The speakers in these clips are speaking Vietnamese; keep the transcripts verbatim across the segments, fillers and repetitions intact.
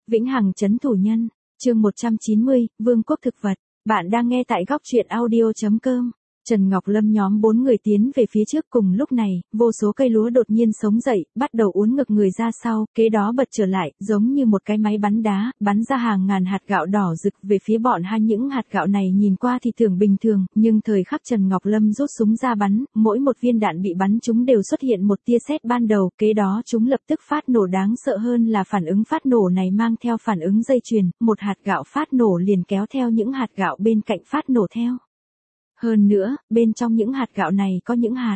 Vĩnh hằng trấn thủ nhân, chương một trăm chín mươi, Vương quốc thực vật. Bạn đang nghe tại góc truyện audio.com. Trần Ngọc Lâm nhóm bốn người tiến về phía trước cùng lúc này, vô số cây lúa đột nhiên sống dậy, bắt đầu uốn ngược người ra sau, kế đó bật trở lại, giống như một cái máy bắn đá, bắn ra hàng ngàn hạt gạo đỏ rực về phía bọn hai. Những hạt gạo này nhìn qua thì tưởng bình thường, nhưng thời khắc Trần Ngọc Lâm rút súng ra bắn, mỗi một viên đạn bị bắn chúng đều xuất hiện một tia sét ban đầu, kế đó chúng lập tức phát nổ. Đáng sợ hơn là phản ứng phát nổ này mang theo phản ứng dây chuyền, một hạt gạo phát nổ liền kéo theo những hạt gạo bên cạnh phát nổ theo. Hơn nữa, bên trong những hạt gạo này có những hạt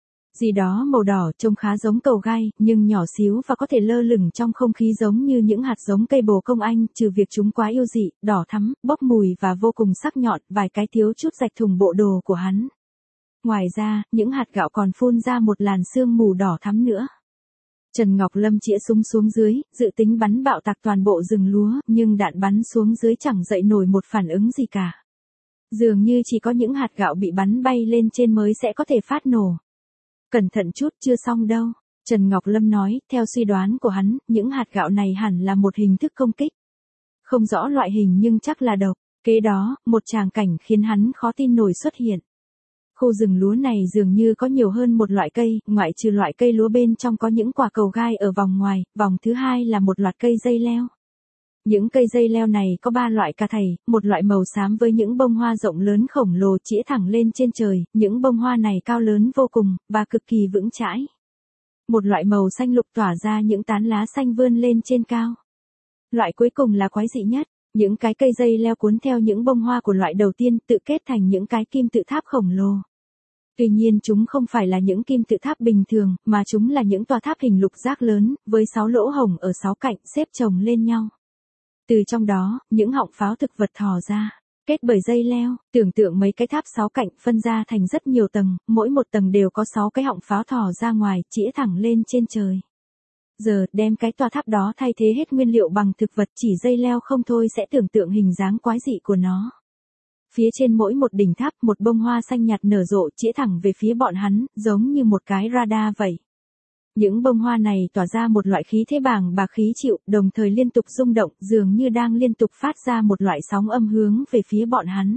gì đó màu đỏ trông khá giống cầu gai, nhưng nhỏ xíu và có thể lơ lửng trong không khí giống như những hạt giống cây bồ công anh, trừ việc chúng quá yêu dị, đỏ thắm, bốc mùi và vô cùng sắc nhọn, vài cái thiếu chút rạch thùng bộ đồ của hắn. Ngoài ra, những hạt gạo còn phun ra một làn sương mù đỏ thắm nữa. Trần Ngọc Lâm chĩa súng xuống dưới, dự tính bắn bạo tạc toàn bộ rừng lúa, nhưng đạn bắn xuống dưới chẳng dậy nổi một phản ứng gì cả. Dường như chỉ có những hạt gạo bị bắn bay lên trên mới sẽ có thể phát nổ. Cẩn thận chút, chưa xong đâu. Trần Ngọc Lâm nói, theo suy đoán của hắn, những hạt gạo này hẳn là một hình thức công kích. Không rõ loại hình nhưng chắc là độc. Kế đó, một tràng cảnh khiến hắn khó tin nổi xuất hiện. Khu rừng lúa này dường như có nhiều hơn một loại cây, ngoại trừ loại cây lúa bên trong có những quả cầu gai ở vòng ngoài, vòng thứ hai là một loạt cây dây leo. Những cây dây leo này có ba loại cà thầy, một loại màu xám với những bông hoa rộng lớn khổng lồ chĩa thẳng lên trên trời, những bông hoa này cao lớn vô cùng, và cực kỳ vững chãi. Một loại màu xanh lục tỏa ra những tán lá xanh vươn lên trên cao. Loại cuối cùng là quái dị nhất, những cái cây dây leo cuốn theo những bông hoa của loại đầu tiên tự kết thành những cái kim tự tháp khổng lồ. Tuy nhiên chúng không phải là những kim tự tháp bình thường, mà chúng là những tòa tháp hình lục giác lớn, với sáu lỗ hổng ở sáu cạnh xếp chồng lên nhau. Từ trong đó, những họng pháo thực vật thò ra, kết bởi dây leo, tưởng tượng mấy cái tháp sáu cạnh phân ra thành rất nhiều tầng, mỗi một tầng đều có sáu cái họng pháo thò ra ngoài, chĩa thẳng lên trên trời. Giờ, đem cái tòa tháp đó thay thế hết nguyên liệu bằng thực vật chỉ dây leo không thôi sẽ tưởng tượng hình dáng quái dị của nó. Phía trên mỗi một đỉnh tháp một bông hoa xanh nhạt nở rộ chĩa thẳng về phía bọn hắn, giống như một cái radar vậy. Những bông hoa này tỏa ra một loại khí thế bàng bạc khí chịu, đồng thời liên tục rung động, dường như đang liên tục phát ra một loại sóng âm hướng về phía bọn hắn.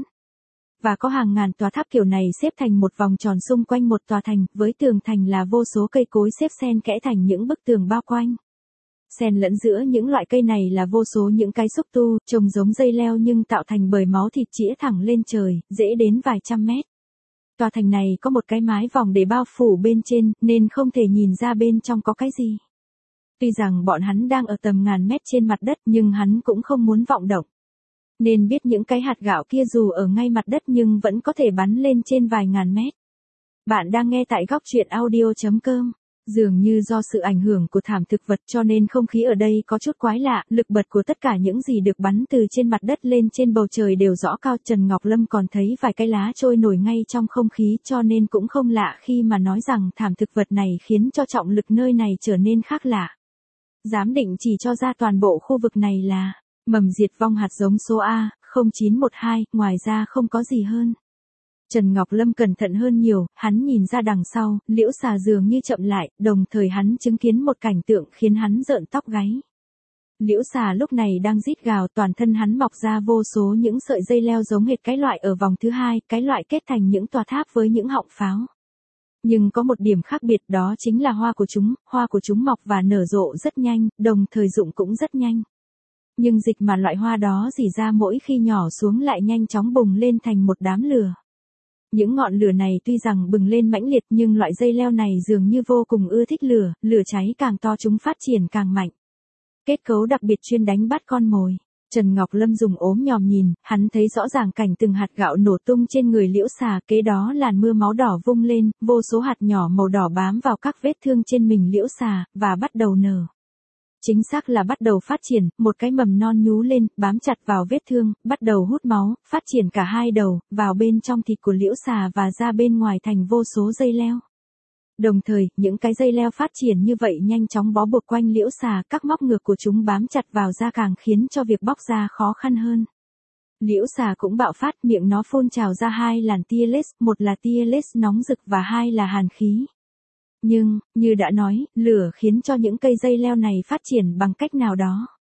Và có hàng ngàn tòa tháp kiểu này xếp thành một vòng tròn xung quanh một tòa thành, với tường thành là vô số cây cối xếp xen kẽ thành những bức tường bao quanh. Xen lẫn giữa những loại cây này là vô số những cái xúc tu, trông giống dây leo nhưng tạo thành bởi máu thịt chĩa thẳng lên trời, dễ đến vài trăm mét. Tòa thành này có một cái mái vòng để bao phủ bên trên, nên không thể nhìn ra bên trong có cái gì. Tuy rằng bọn hắn đang ở tầm ngàn mét trên mặt đất nhưng hắn cũng không muốn vọng động. Nên biết những cái hạt gạo kia dù ở ngay mặt đất nhưng vẫn có thể bắn lên trên vài ngàn mét. Bạn đang nghe tại góc truyện audio.com. Dường như do sự ảnh hưởng của thảm thực vật cho nên không khí ở đây có chút quái lạ, lực bật của tất cả những gì được bắn từ trên mặt đất lên trên bầu trời đều rõ cao. Trần Ngọc Lâm còn thấy vài cái lá trôi nổi ngay trong không khí cho nên cũng không lạ khi mà nói rằng thảm thực vật này khiến cho trọng lực nơi này trở nên khác lạ. Giám định chỉ cho ra toàn bộ khu vực này là mầm diệt vong hạt giống số A, không chín một hai, ngoài ra không có gì hơn. Trần Ngọc Lâm cẩn thận hơn nhiều, hắn nhìn ra đằng sau, liễu xà dường như chậm lại, đồng thời hắn chứng kiến một cảnh tượng khiến hắn rợn tóc gáy. Liễu xà lúc này đang rít gào, toàn thân hắn mọc ra vô số những sợi dây leo giống hệt cái loại ở vòng thứ hai, cái loại kết thành những tòa tháp với những họng pháo. Nhưng có một điểm khác biệt đó chính là hoa của chúng, hoa của chúng mọc và nở rộ rất nhanh, đồng thời rụng cũng rất nhanh. Nhưng dịch mà loại hoa đó rỉ ra mỗi khi nhỏ xuống lại nhanh chóng bùng lên thành một đám lửa. Những ngọn lửa này tuy rằng bừng lên mãnh liệt nhưng loại dây leo này dường như vô cùng ưa thích lửa, lửa cháy càng to chúng phát triển càng mạnh. Kết cấu đặc biệt chuyên đánh bắt con mồi. Trần Ngọc Lâm dùng ốm nhòm nhìn, hắn thấy rõ ràng cảnh từng hạt gạo nổ tung trên người liễu xà, kế đó làn mưa máu đỏ vung lên, vô số hạt nhỏ màu đỏ bám vào các vết thương trên mình liễu xà, và bắt đầu nở. Chính xác là bắt đầu phát triển, một cái mầm non nhú lên, bám chặt vào vết thương, bắt đầu hút máu, phát triển cả hai đầu, vào bên trong thịt của liễu xà và ra bên ngoài thành vô số dây leo. Đồng thời, những cái dây leo phát triển như vậy nhanh chóng bó buộc quanh liễu xà, các móc ngược của chúng bám chặt vào da càng khiến cho việc bóc ra khó khăn hơn. Liễu xà cũng bạo phát, miệng nó phun trào ra hai làn tia laser, một là tia laser nóng rực và hai là hàn khí. Nhưng, như đã nói, lửa khiến cho những cây dây leo này phát triển bằng cách nào đó.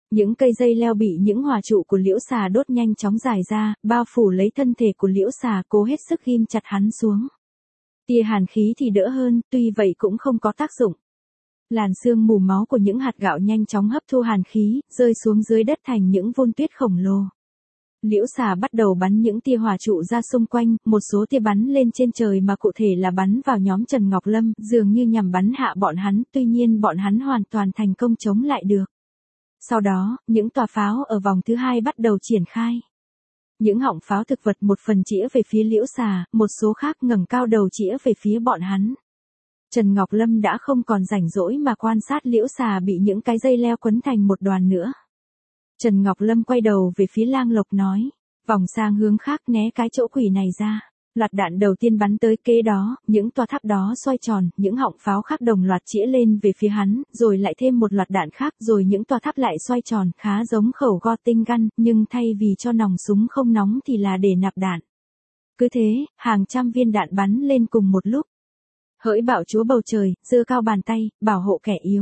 Những cây dây leo bị những hỏa trụ của liễu xà đốt nhanh chóng dài ra, bao phủ lấy thân thể của liễu xà, cố hết sức ghim chặt hắn xuống. Tia hàn khí thì đỡ hơn, tuy vậy cũng không có tác dụng. Làn sương mù máu của những hạt gạo nhanh chóng hấp thu hàn khí, rơi xuống dưới đất thành những vun tuyết khổng lồ. Liễu xà bắt đầu bắn những tia hỏa trụ ra xung quanh, một số tia bắn lên trên trời mà cụ thể là bắn vào nhóm Trần Ngọc Lâm, dường như nhằm bắn hạ bọn hắn, tuy nhiên bọn hắn hoàn toàn thành công chống lại được. Sau đó, những tòa pháo ở vòng thứ hai bắt đầu triển khai. Những họng pháo thực vật một phần chĩa về phía liễu xà, một số khác ngẩng cao đầu chĩa về phía bọn hắn. Trần Ngọc Lâm đã không còn rảnh rỗi mà quan sát liễu xà bị những cái dây leo quấn thành một đoàn nữa. Trần Ngọc Lâm quay đầu về phía Lang Lộc nói, vòng sang hướng khác né cái chỗ quỷ này ra. Loạt đạn đầu tiên bắn tới, kế đó, những toa tháp đó xoay tròn, những họng pháo khác đồng loạt chĩa lên về phía hắn, rồi lại thêm một loạt đạn khác, rồi những toa tháp lại xoay tròn, khá giống khẩu go tinh gun, nhưng thay vì cho nòng súng không nóng thì là để nạp đạn. Cứ thế, hàng trăm viên đạn bắn lên cùng một lúc. Hỡi bạo chúa bầu trời, giơ cao bàn tay, bảo hộ kẻ yếu.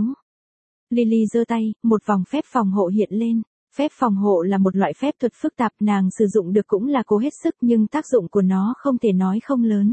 Lily giơ tay, một vòng phép phòng hộ hiện lên. Phép phòng hộ là một loại phép thuật phức tạp, nàng sử dụng được cũng là cố hết sức, nhưng tác dụng của nó không thể nói không lớn.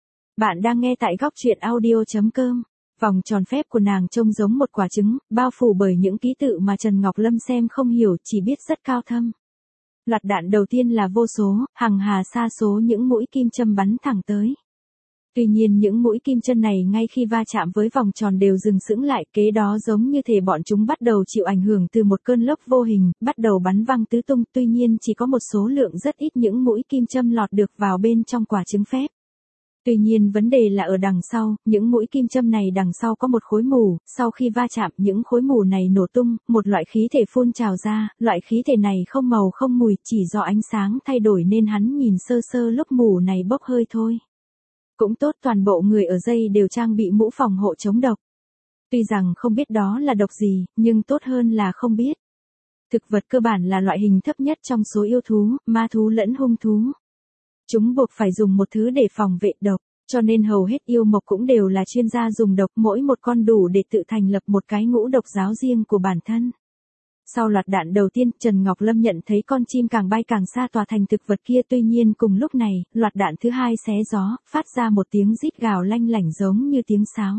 Bạn đang nghe tại góc truyện audio chấm com. Vòng tròn phép của nàng trông giống một quả trứng, bao phủ bởi những ký tự mà Trần Ngọc Lâm xem không hiểu, chỉ biết rất cao thâm. Loạt đạn đầu tiên là vô số, hằng hà sa số những mũi kim châm bắn thẳng tới. Tuy nhiên những mũi kim châm này ngay khi va chạm với vòng tròn đều dừng sững lại, kế đó giống như thể bọn chúng bắt đầu chịu ảnh hưởng từ một cơn lốc vô hình, bắt đầu bắn văng tứ tung, tuy nhiên chỉ có một số lượng rất ít những mũi kim châm lọt được vào bên trong quả trứng phép. Tuy nhiên vấn đề là ở đằng sau, những mũi kim châm này đằng sau có một khối mù, sau khi va chạm những khối mù này nổ tung, một loại khí thể phun trào ra, loại khí thể này không màu không mùi, chỉ do ánh sáng thay đổi nên hắn nhìn sơ sơ lúc mù này bốc hơi thôi. Cũng tốt, toàn bộ người ở dây đều trang bị mũ phòng hộ chống độc. Tuy rằng không biết đó là độc gì, nhưng tốt hơn là không biết. Thực vật cơ bản là loại hình thấp nhất trong số yêu thú, ma thú lẫn hung thú. Chúng buộc phải dùng một thứ để phòng vệ độc, cho nên hầu hết yêu mộc cũng đều là chuyên gia dùng độc, mỗi một con đủ để tự thành lập một cái ngũ độc giáo riêng của bản thân. Sau loạt đạn đầu tiên, Trần Ngọc Lâm nhận thấy con chim càng bay càng xa tòa thành thực vật kia, tuy nhiên cùng lúc này, loạt đạn thứ hai xé gió, phát ra một tiếng rít gào lanh lảnh giống như tiếng sáo.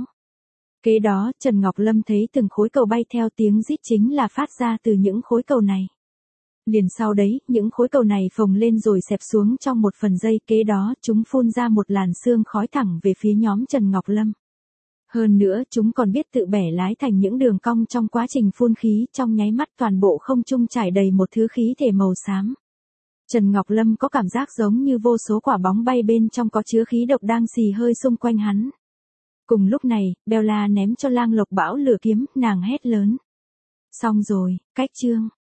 Kế đó, Trần Ngọc Lâm thấy từng khối cầu bay theo tiếng rít chính là phát ra từ những khối cầu này. Liền sau đấy, những khối cầu này phồng lên rồi xẹp xuống trong một phần giây, kế đó, chúng phun ra một làn sương khói thẳng về phía nhóm Trần Ngọc Lâm. Hơn nữa, chúng còn biết tự bẻ lái thành những đường cong trong quá trình phun khí, trong nháy mắt toàn bộ không trung trải đầy một thứ khí thể màu xám. Trần Ngọc Lâm có cảm giác giống như vô số quả bóng bay bên trong có chứa khí độc đang xì hơi xung quanh hắn. Cùng lúc này, Bella ném cho Lang Lộc bão lửa kiếm, nàng hét lớn. Xong rồi, cách chương.